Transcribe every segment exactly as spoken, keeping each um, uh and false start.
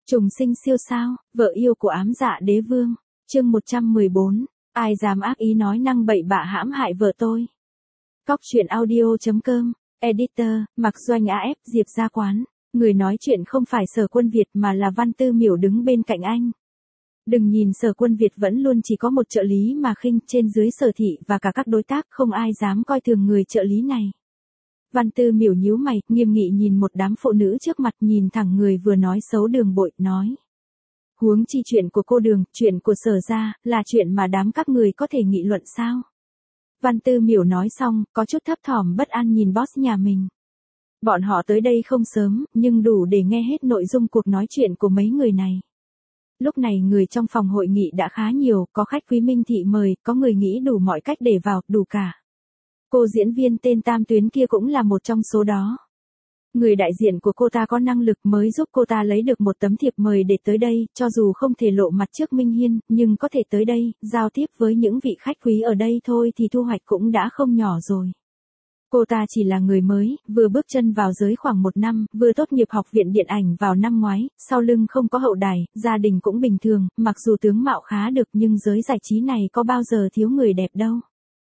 Trùng sinh siêu sao, vợ yêu của ám dạ đế vương, chương một trăm mười bốn, ai dám ác ý nói năng bậy bạ hãm hại vợ tôi. Cóc truyện audio.com, editor, Mặc Doanh a ép, Diệp Gia Quán, người nói chuyện không phải Sở Quân Việt mà là Văn Tư Miểu đứng bên cạnh anh. Đừng nhìn Sở Quân Việt vẫn luôn chỉ có một trợ lý mà khinh, trên dưới Sở thị và cả các đối tác không ai dám coi thường người trợ lý này. Văn Tư Miểu nhíu mày, nghiêm nghị nhìn một đám phụ nữ trước mặt, nhìn thẳng người vừa nói xấu Đường Bội, nói. Huống chi chuyện của cô Đường, chuyện của Sở gia, là chuyện mà đám các người có thể nghị luận sao? Văn Tư Miểu nói xong, có chút thấp thỏm bất an nhìn boss nhà mình. Bọn họ tới đây không sớm, nhưng đủ để nghe hết nội dung cuộc nói chuyện của mấy người này. Lúc này người trong phòng hội nghị đã khá nhiều, có khách quý Minh Thị mời, có người nghĩ đủ mọi cách để vào, đủ cả. Cô diễn viên tên Tam Tuyến kia cũng là một trong số đó. Người đại diện của cô ta có năng lực mới giúp cô ta lấy được một tấm thiệp mời để tới đây, cho dù không thể lộ mặt trước Minh Hiên, nhưng có thể tới đây, giao tiếp với những vị khách quý ở đây thôi thì thu hoạch cũng đã không nhỏ rồi. Cô ta chỉ là người mới, vừa bước chân vào giới khoảng một năm, vừa tốt nghiệp học viện điện ảnh vào năm ngoái, sau lưng không có hậu đài, gia đình cũng bình thường, mặc dù tướng mạo khá được nhưng giới giải trí này có bao giờ thiếu người đẹp đâu.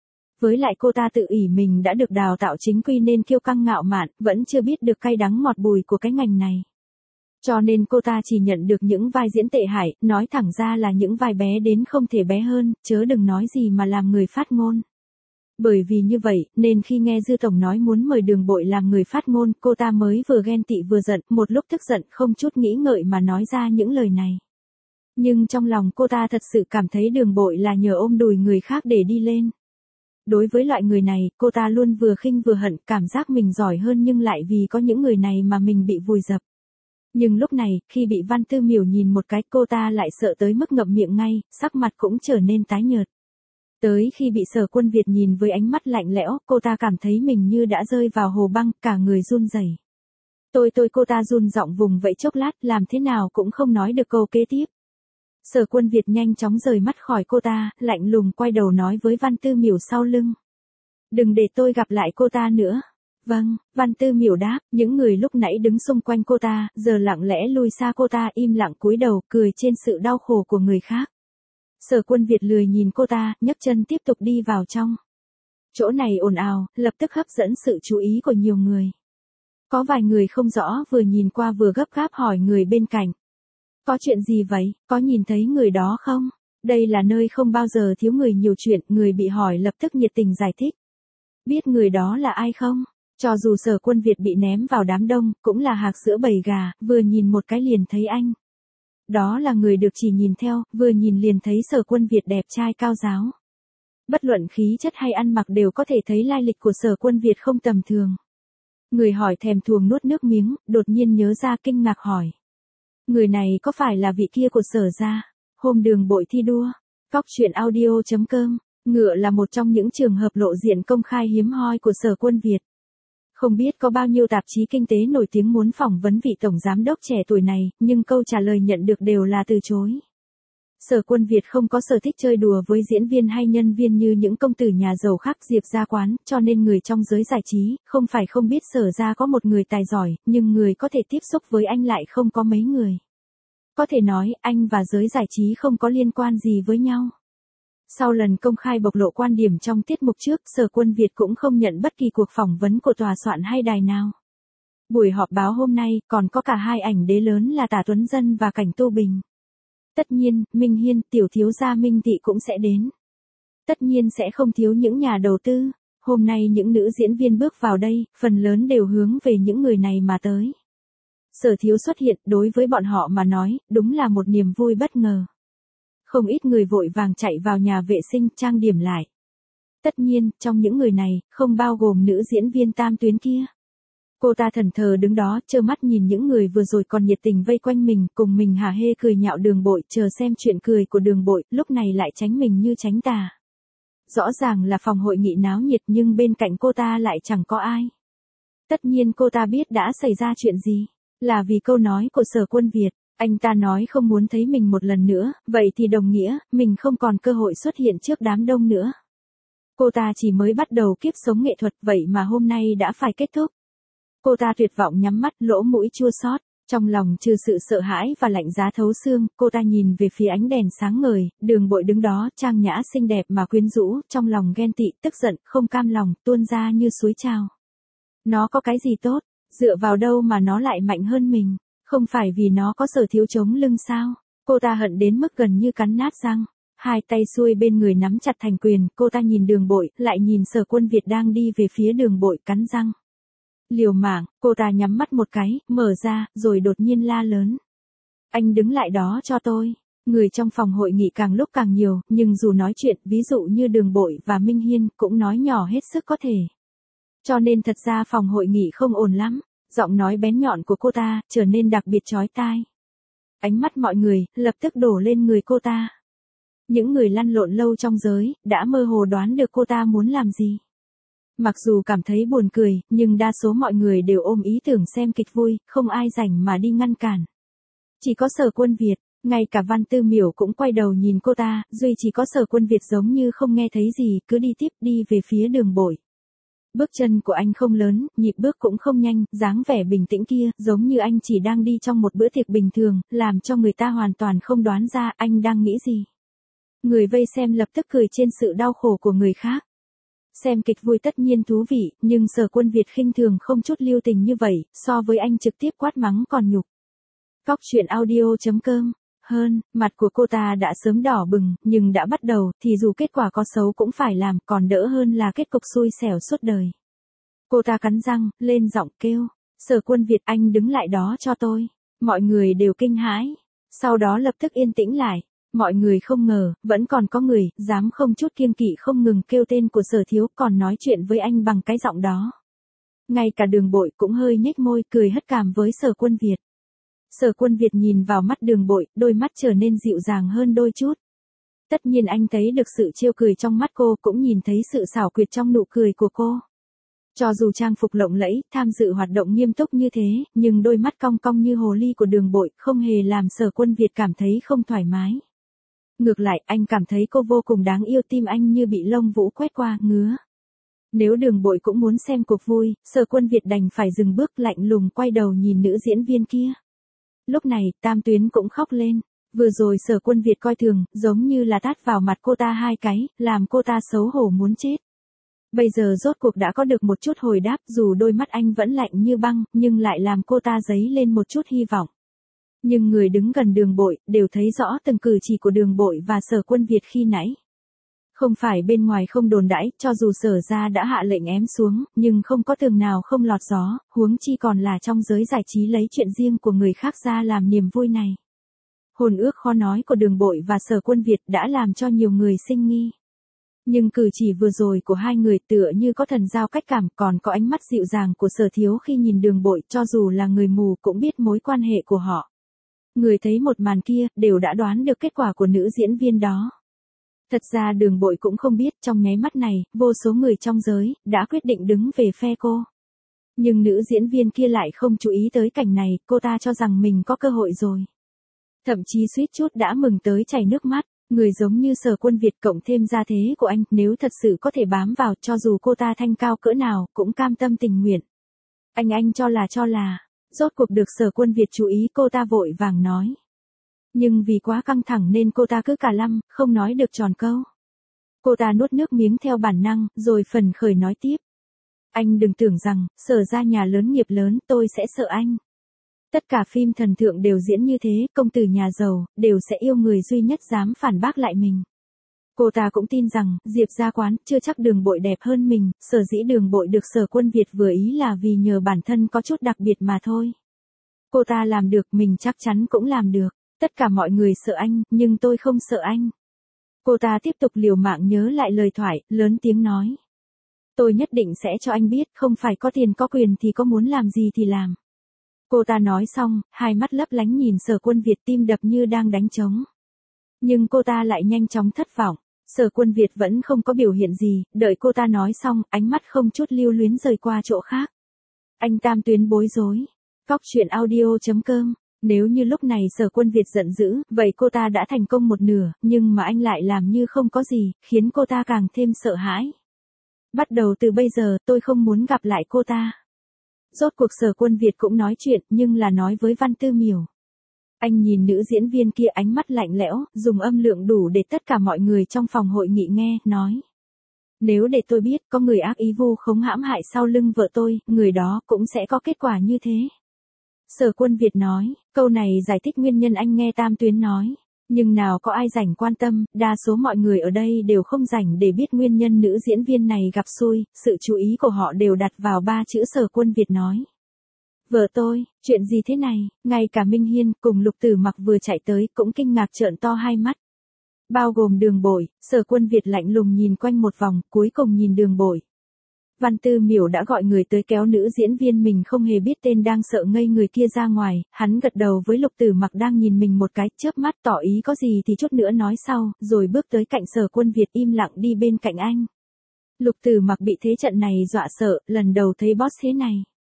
Với lại cô ta tự ỷ mình đã được đào tạo chính quy nên kiêu căng ngạo mạn, vẫn chưa biết được cay đắng ngọt bùi của cái ngành này. Cho nên cô ta chỉ nhận được những vai diễn tệ hại, nói thẳng ra là những vai bé đến không thể bé hơn, chớ đừng nói gì mà làm người phát ngôn. Bởi vì như vậy, nên khi nghe Dư Tổng nói muốn mời Đường Bội làm người phát ngôn, cô ta mới vừa ghen tị vừa giận, một lúc tức giận không chút nghĩ ngợi mà nói ra những lời này. Nhưng trong lòng cô ta thật sự cảm thấy Đường Bội là nhờ ôm đùi người khác để đi lên. Đối với loại người này, cô ta luôn vừa khinh vừa hận, cảm giác mình giỏi hơn nhưng lại vì có những người này mà mình bị vùi dập. Nhưng lúc này, khi bị Văn Tư Miểu nhìn một cái, cô ta lại sợ tới mức ngậm miệng ngay, sắc mặt cũng trở nên tái nhợt. Tới khi bị Sở Quân Việt nhìn với ánh mắt lạnh lẽo, cô ta cảm thấy mình như đã rơi vào hồ băng, cả người run rẩy. Tôi tôi cô ta run giọng vùng vẫy chốc lát, làm thế nào cũng không nói được câu kế tiếp. Sở Quân Việt nhanh chóng rời mắt khỏi cô ta, lạnh lùng quay đầu nói với Văn Tư Miểu sau lưng. Đừng để tôi gặp lại cô ta nữa. Vâng, Văn Tư Miểu đáp, những người lúc nãy đứng xung quanh cô ta, giờ lặng lẽ lùi xa cô ta, im lặng cúi đầu, cười trên sự đau khổ của người khác. Sở Quân Việt lười nhìn cô ta, nhấc chân tiếp tục đi vào trong. Chỗ này ồn ào, lập tức hấp dẫn sự chú ý của nhiều người. Có vài người không rõ vừa nhìn qua vừa gấp gáp hỏi người bên cạnh. Có chuyện gì vậy, có nhìn thấy người đó không? Đây là nơi không bao giờ thiếu người nhiều chuyện, người bị hỏi lập tức nhiệt tình giải thích. Biết người đó là ai không? Cho dù Sở Quân Việt bị ném vào đám đông, cũng là hạc sữa bầy gà, vừa nhìn một cái liền thấy anh. Đó là người được chỉ nhìn theo, vừa nhìn liền thấy Sở Quân Việt đẹp trai cao ráo. Bất luận khí chất hay ăn mặc đều có thể thấy lai lịch của Sở Quân Việt không tầm thường. Người hỏi thèm thuồng nuốt nước miếng, đột nhiên nhớ ra kinh ngạc hỏi. Người này có phải là vị kia của Sở gia, hôm Đường Bội thi đua? Cóc truyện audio.com, ngựa là một trong những trường hợp lộ diện công khai hiếm hoi của Sở Quân Việt. Không biết có bao nhiêu tạp chí kinh tế nổi tiếng muốn phỏng vấn vị tổng giám đốc trẻ tuổi này, nhưng câu trả lời nhận được đều là từ chối. Sở Quân Việt không có sở thích chơi đùa với diễn viên hay nhân viên như những công tử nhà giàu khác Diệp Gia Quán, cho nên người trong giới giải trí, không phải không biết Sở gia có một người tài giỏi, nhưng người có thể tiếp xúc với anh lại không có mấy người. Có thể nói, anh và giới giải trí không có liên quan gì với nhau. Sau lần công khai bộc lộ quan điểm trong tiết mục trước, Sở Quân Việt cũng không nhận bất kỳ cuộc phỏng vấn của tòa soạn hay đài nào. Buổi họp báo hôm nay, còn có cả hai ảnh đế lớn là Tả Tuấn Dân và Cảnh Tô Bình. Tất nhiên, Minh Hiên, tiểu thiếu gia Minh Thị cũng sẽ đến. Tất nhiên sẽ không thiếu những nhà đầu tư. Hôm nay những nữ diễn viên bước vào đây, phần lớn đều hướng về những người này mà tới. Sở thiếu xuất hiện, đối với bọn họ mà nói, đúng là một niềm vui bất ngờ. Không ít người vội vàng chạy vào nhà vệ sinh trang điểm lại. Tất nhiên, trong những người này, không bao gồm nữ diễn viên Tam Tuyến kia. Cô ta thần thờ đứng đó, trơ mắt nhìn những người vừa rồi còn nhiệt tình vây quanh mình, cùng mình hả hê cười nhạo Đường Bội, chờ xem chuyện cười của Đường Bội, lúc này lại tránh mình như tránh tà. Rõ ràng là phòng hội nghị náo nhiệt nhưng bên cạnh cô ta lại chẳng có ai. Tất nhiên cô ta biết đã xảy ra chuyện gì, là vì câu nói của Sở Quân Việt. Anh ta nói không muốn thấy mình một lần nữa, vậy thì đồng nghĩa, mình không còn cơ hội xuất hiện trước đám đông nữa. Cô ta chỉ mới bắt đầu kiếp sống nghệ thuật, vậy mà hôm nay đã phải kết thúc. Cô ta tuyệt vọng nhắm mắt, lỗ mũi chua xót. Trong lòng trừ sự sợ hãi và lạnh giá thấu xương, cô ta nhìn về phía ánh đèn sáng ngời, Đường Bội đứng đó, trang nhã xinh đẹp mà quyến rũ, trong lòng ghen tị, tức giận, không cam lòng, tuôn ra như suối trào. Nó có cái gì tốt, dựa vào đâu mà nó lại mạnh hơn mình, không phải vì nó có Sở Thiếu chống lưng sao? Cô ta hận đến mức gần như cắn nát răng, hai tay xuôi bên người nắm chặt thành quyền, cô ta nhìn Đường Bội, lại nhìn Sở Quân Việt đang đi về phía Đường Bội, cắn răng. Liều mạng, cô ta nhắm mắt một cái, mở ra, rồi đột nhiên la lớn. Anh đứng lại đó cho tôi. Người trong phòng hội nghị càng lúc càng nhiều, nhưng dù nói chuyện, ví dụ như Đường Bội và Minh Hiên, cũng nói nhỏ hết sức có thể. Cho nên thật ra phòng hội nghị không ổn lắm, giọng nói bén nhọn của cô ta, trở nên đặc biệt chói tai. Ánh mắt mọi người, lập tức đổ lên người cô ta. Những người lăn lộn lâu trong giới, đã mơ hồ đoán được cô ta muốn làm gì. Mặc dù cảm thấy buồn cười, nhưng đa số mọi người đều ôm ý tưởng xem kịch vui, không ai rảnh mà đi ngăn cản. Chỉ có Sở Quân Việt, ngay cả Văn Tư Miểu cũng quay đầu nhìn cô ta, duy chỉ có Sở Quân Việt giống như không nghe thấy gì, cứ đi tiếp đi về phía Đường Bội. Bước chân của anh không lớn, nhịp bước cũng không nhanh, dáng vẻ bình tĩnh kia, giống như anh chỉ đang đi trong một bữa tiệc bình thường, làm cho người ta hoàn toàn không đoán ra anh đang nghĩ gì. Người vây xem lập tức cười trên sự đau khổ của người khác. Xem kịch vui tất nhiên thú vị, nhưng Sở Quân Việt khinh thường không chút lưu tình như vậy, so với anh trực tiếp quát mắng còn nhục. Cóc truyện audio chấm com. Hơn, mặt của cô ta đã sớm đỏ bừng, nhưng đã bắt đầu, thì dù kết quả có xấu cũng phải làm, còn đỡ hơn là kết cục xui xẻo suốt đời. Cô ta cắn răng, lên giọng kêu. Sở Quân Việt, anh đứng lại đó cho tôi. Mọi người đều kinh hãi. Sau đó lập tức yên tĩnh lại. Mọi người không ngờ, vẫn còn có người, dám không chút kiêng kỵ không ngừng kêu tên của Sở Thiếu, còn nói chuyện với anh bằng cái giọng đó. Ngay cả Đường Bội cũng hơi nhếch môi, cười hất cảm với Sở Quân Việt. Sở Quân Việt nhìn vào mắt Đường Bội, đôi mắt trở nên dịu dàng hơn đôi chút. Tất nhiên anh thấy được sự trêu cười trong mắt cô, cũng nhìn thấy sự xảo quyệt trong nụ cười của cô. Cho dù trang phục lộng lẫy, tham dự hoạt động nghiêm túc như thế, nhưng đôi mắt cong cong như hồ ly của Đường Bội không hề làm Sở Quân Việt cảm thấy không thoải mái. Ngược lại, anh cảm thấy cô vô cùng đáng yêu, tim anh như bị lông vũ quét qua, ngứa. Nếu Đường Bội cũng muốn xem cuộc vui, Sở Quân Việt đành phải dừng bước, lạnh lùng quay đầu nhìn nữ diễn viên kia. Lúc này, Tam Tuyến cũng khóc lên. Vừa rồi Sở Quân Việt coi thường, giống như là tát vào mặt cô ta hai cái, làm cô ta xấu hổ muốn chết. Bây giờ rốt cuộc đã có được một chút hồi đáp, dù đôi mắt anh vẫn lạnh như băng, nhưng lại làm cô ta dấy lên một chút hy vọng. Nhưng người đứng gần Đường Bội, đều thấy rõ từng cử chỉ của Đường Bội và Sở Quân Việt khi nãy. Không phải bên ngoài không đồn đãi, cho dù Sở gia đã hạ lệnh ém xuống, nhưng không có tường nào không lọt gió, huống chi còn là trong giới giải trí lấy chuyện riêng của người khác ra làm niềm vui này. Hồn ước khó nói của Đường Bội và Sở Quân Việt đã làm cho nhiều người sinh nghi. Nhưng cử chỉ vừa rồi của hai người tựa như có thần giao cách cảm, còn có ánh mắt dịu dàng của Sở Thiếu khi nhìn Đường Bội, cho dù là người mù cũng biết mối quan hệ của họ. Người thấy một màn kia, đều đã đoán được kết quả của nữ diễn viên đó. Thật ra Đường Bội cũng không biết, trong nháy mắt này, vô số người trong giới, đã quyết định đứng về phe cô. Nhưng nữ diễn viên kia lại không chú ý tới cảnh này, cô ta cho rằng mình có cơ hội rồi. Thậm chí suýt chút đã mừng tới chảy nước mắt, người giống như Sở Quân Việt cộng thêm gia thế của anh, nếu thật sự có thể bám vào, cho dù cô ta thanh cao cỡ nào, cũng cam tâm tình nguyện. Anh anh cho là cho là, rốt cuộc được Sở Quân Việt chú ý, cô ta vội vàng nói. Nhưng vì quá căng thẳng nên cô ta cứ cả lăm, không nói được tròn câu. Cô ta nuốt nước miếng theo bản năng, rồi phần khởi nói tiếp. Anh đừng tưởng rằng, Sở ra nhà lớn nghiệp lớn, tôi sẽ sợ anh. Tất cả phim thần tượng đều diễn như thế, công tử nhà giàu, đều sẽ yêu người duy nhất dám phản bác lại mình. Cô ta cũng tin rằng, Diệp gia quán, chưa chắc Đường Bội đẹp hơn mình, sở dĩ Đường Bội được Sở Quân Việt vừa ý là vì nhờ bản thân có chút đặc biệt mà thôi. Cô ta làm được, mình chắc chắn cũng làm được. Tất cả mọi người sợ anh, nhưng tôi không sợ anh. Cô ta tiếp tục liều mạng nhớ lại lời thoại, lớn tiếng nói. Tôi nhất định sẽ cho anh biết, không phải có tiền có quyền thì có muốn làm gì thì làm. Cô ta nói xong, hai mắt lấp lánh nhìn Sở Quân Việt, tim đập như đang đánh trống. Nhưng cô ta lại nhanh chóng thất vọng. Sở Quân Việt vẫn không có biểu hiện gì, đợi cô ta nói xong, ánh mắt không chút lưu luyến rời qua chỗ khác. Anh Tam Tuyến bối rối. Cóc truyện audio chấm com. Nếu như lúc này Sở Quân Việt giận dữ, vậy cô ta đã thành công một nửa, nhưng mà anh lại làm như không có gì, khiến cô ta càng thêm sợ hãi. Bắt đầu từ bây giờ, tôi không muốn gặp lại cô ta. Rốt cuộc Sở Quân Việt cũng nói chuyện, nhưng là nói với Văn Tư Miểu. Anh nhìn nữ diễn viên kia ánh mắt lạnh lẽo, dùng âm lượng đủ để tất cả mọi người trong phòng hội nghị nghe, nói. Nếu để tôi biết có người ác ý vu khống hãm hại sau lưng vợ tôi, người đó cũng sẽ có kết quả như thế. Sở Quân Việt nói, câu này giải thích nguyên nhân anh nghe Tam Tuyến nói. Nhưng nào có ai rảnh quan tâm, đa số mọi người ở đây đều không rảnh để biết nguyên nhân nữ diễn viên này gặp xui, sự chú ý của họ đều đặt vào ba chữ Sở Quân Việt nói. Vợ tôi, chuyện gì thế này, ngay cả Minh Hiên cùng Lục Tử Mặc vừa chạy tới cũng kinh ngạc trợn to hai mắt. Bao gồm Đường Bội, Sở Quân Việt lạnh lùng nhìn quanh một vòng, cuối cùng nhìn Đường Bội. Văn Tư Miểu đã gọi người tới kéo nữ diễn viên mình không hề biết tên đang sợ ngây người kia ra ngoài, hắn gật đầu với Lục Tử Mặc đang nhìn mình một cái, chớp mắt tỏ ý có gì thì chút nữa nói sau, rồi bước tới cạnh Sở Quân Việt im lặng đi bên cạnh anh. Lục Tử Mặc bị thế trận này dọa sợ, lần đầu thấy boss thế này.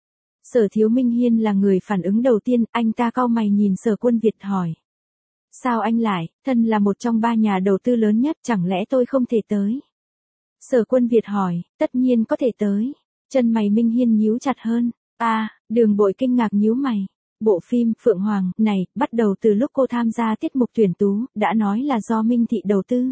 Sở Thiếu Minh Hiên là người phản ứng đầu tiên, anh ta cau mày nhìn Sở Quân Việt hỏi. Sao anh lại, thân là một trong ba nhà đầu tư lớn nhất, chẳng lẽ tôi không thể tới? Sở Quân Việt hỏi, tất nhiên có thể tới. Chân mày Minh Hiên nhíu chặt hơn. À, Đường Bội kinh ngạc nhíu mày. Bộ phim Phượng Hoàng này, bắt đầu từ lúc cô tham gia tiết mục tuyển tú, đã nói là do Minh Thị đầu tư.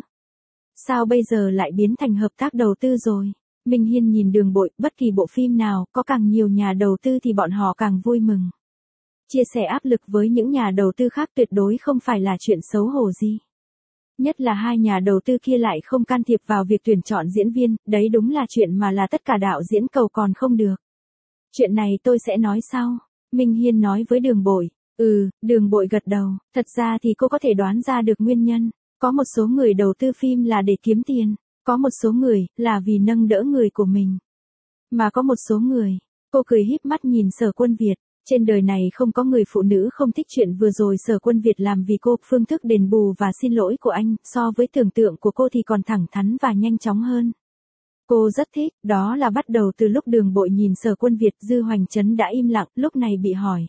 Sao bây giờ lại biến thành hợp tác đầu tư rồi? Minh Hiên nhìn Đường Bội, bất kỳ bộ phim nào, có càng nhiều nhà đầu tư thì bọn họ càng vui mừng. Chia sẻ áp lực với những nhà đầu tư khác tuyệt đối không phải là chuyện xấu hổ gì. Nhất là hai nhà đầu tư kia lại không can thiệp vào việc tuyển chọn diễn viên, đấy đúng là chuyện mà là tất cả đạo diễn cầu còn không được. Chuyện này tôi sẽ nói sau. Minh Hiên nói với Đường Bội. Ừ, Đường Bội gật đầu, thật ra thì cô có thể đoán ra được nguyên nhân. Có một số người đầu tư phim là để kiếm tiền, có một số người là vì nâng đỡ người của mình. Mà có một số người, cô cười híp mắt nhìn Sở Quân Việt. Trên đời này không có người phụ nữ không thích chuyện vừa rồi Sở Quân Việt làm vì cô, phương thức đền bù và xin lỗi của anh, so với tưởng tượng của cô thì còn thẳng thắn và nhanh chóng hơn. Cô rất thích, đó là bắt đầu từ lúc Đường Bội nhìn Sở Quân Việt, Dư Hoành Trấn đã im lặng, lúc này bị hỏi.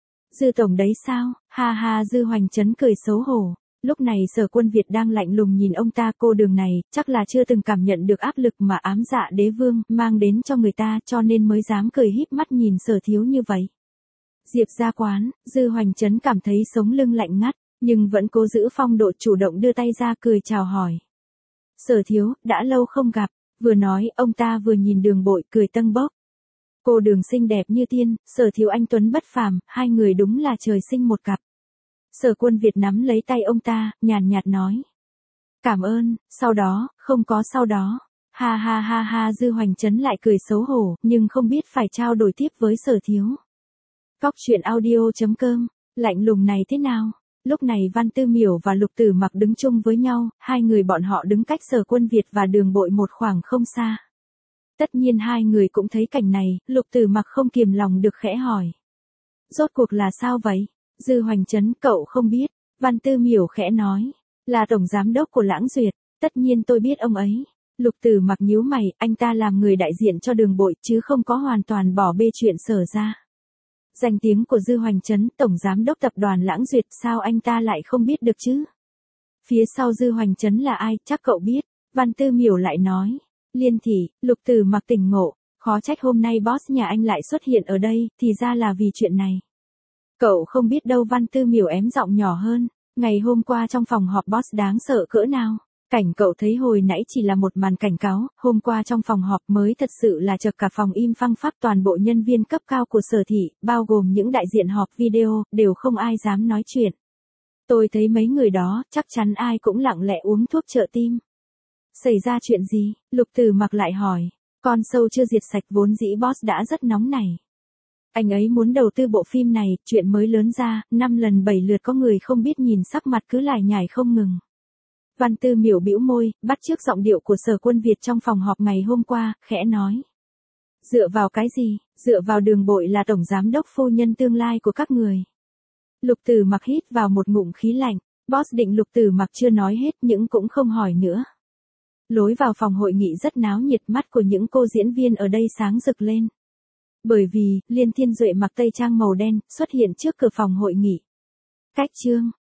Dư tổng đấy sao, ha ha Dư Hoành Trấn cười xấu hổ. Lúc này Sở Quân Việt đang lạnh lùng nhìn ông ta, cô Đường này, chắc là chưa từng cảm nhận được áp lực mà ám dạ đế vương mang đến cho người ta, cho nên mới dám cười híp mắt nhìn Sở Thiếu như vậy. Diệp ra quán, Dư Hoành Trấn cảm thấy sống lưng lạnh ngắt, nhưng vẫn cố giữ phong độ chủ động đưa tay ra cười chào hỏi. Sở Thiếu, đã lâu không gặp, vừa nói ông ta vừa nhìn Đường Bội cười tâng bốc. Cô Đường xinh đẹp như tiên, Sở Thiếu anh tuấn bất phàm, hai người đúng là trời sinh một cặp. Sở Quân Việt nắm lấy tay ông ta, nhàn nhạt nói. Cảm ơn, sau đó, không có sau đó. Ha ha ha ha Dư Hoành Trấn lại cười xấu hổ, nhưng không biết phải trao đổi tiếp với Sở Thiếu. Cóc truyện audio chấm com, lạnh lùng này thế nào? Lúc này Văn Tư Miểu và Lục Tử Mặc đứng chung với nhau, hai người bọn họ đứng cách Sở Quân Việt và Đường Bội một khoảng không xa. Tất nhiên hai người cũng thấy cảnh này, Lục Tử Mặc không kiềm lòng được khẽ hỏi. Rốt cuộc là sao vậy? Dư Hoành Trấn, cậu không biết. Văn Tư Miểu khẽ nói. Là tổng giám đốc của Lãng Duyệt, tất nhiên tôi biết ông ấy. Lục Tử Mặc nhíu mày, anh ta làm người đại diện cho Đường Bội chứ không có hoàn toàn bỏ bê chuyện Sở ra. Danh tiếng của Dư Hoành Trấn, tổng giám đốc tập đoàn Lãng Duyệt, sao anh ta lại không biết được chứ? Phía sau Dư Hoành Trấn là ai, chắc cậu biết. Văn Tư Miểu lại nói. Liên Thị, Lục Tử Mặc tỉnh ngộ, khó trách hôm nay boss nhà anh lại xuất hiện ở đây, thì ra là vì chuyện này. Cậu không biết đâu, Văn Tư Miểu ém giọng nhỏ hơn. Ngày hôm qua trong phòng họp boss đáng sợ cỡ nào? Cảnh cậu thấy hồi nãy chỉ là một màn cảnh cáo, hôm qua trong phòng họp mới thật sự là chật cả phòng im phăng phắc, toàn bộ nhân viên cấp cao của Sở thị, bao gồm những đại diện họp video, đều không ai dám nói chuyện. Tôi thấy mấy người đó, chắc chắn ai cũng lặng lẽ uống thuốc trợ tim. Xảy ra chuyện gì? Lục Tử Mặc lại hỏi. Con sâu chưa diệt sạch, vốn dĩ boss đã rất nóng nảy. Anh ấy muốn đầu tư bộ phim này, chuyện mới lớn ra, năm lần bảy lượt có người không biết nhìn sắc mặt cứ lải nhải không ngừng. Văn Tư Miểu bĩu môi, bắt chước giọng điệu của Sở Quân Việt trong phòng họp ngày hôm qua, khẽ nói. Dựa vào cái gì? Dựa vào Đường Bội là tổng giám đốc phu nhân tương lai của các người. Lục Tử Mặc hít vào một ngụm khí lạnh, boss định Lục Tử Mặc chưa nói hết nhưng cũng không hỏi nữa. Lối vào phòng hội nghị rất náo nhiệt, mắt của những cô diễn viên ở đây sáng rực lên. Bởi vì, Liên Thiên Duệ mặc tây trang màu đen, xuất hiện trước cửa phòng hội nghị. Cách chương,